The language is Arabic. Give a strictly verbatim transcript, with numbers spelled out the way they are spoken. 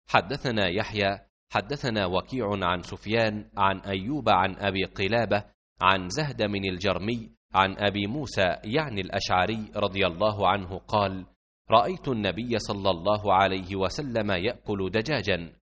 حدثنا يحيى حدثنا وكيع عن سفيان عن أيوب عن أبي قلابة عن زهدم الجرمي عن أبي موسى يعني الأشعري رضي الله عنه قال: رأيت النبي صلى الله عليه وسلم يأكل دجاجا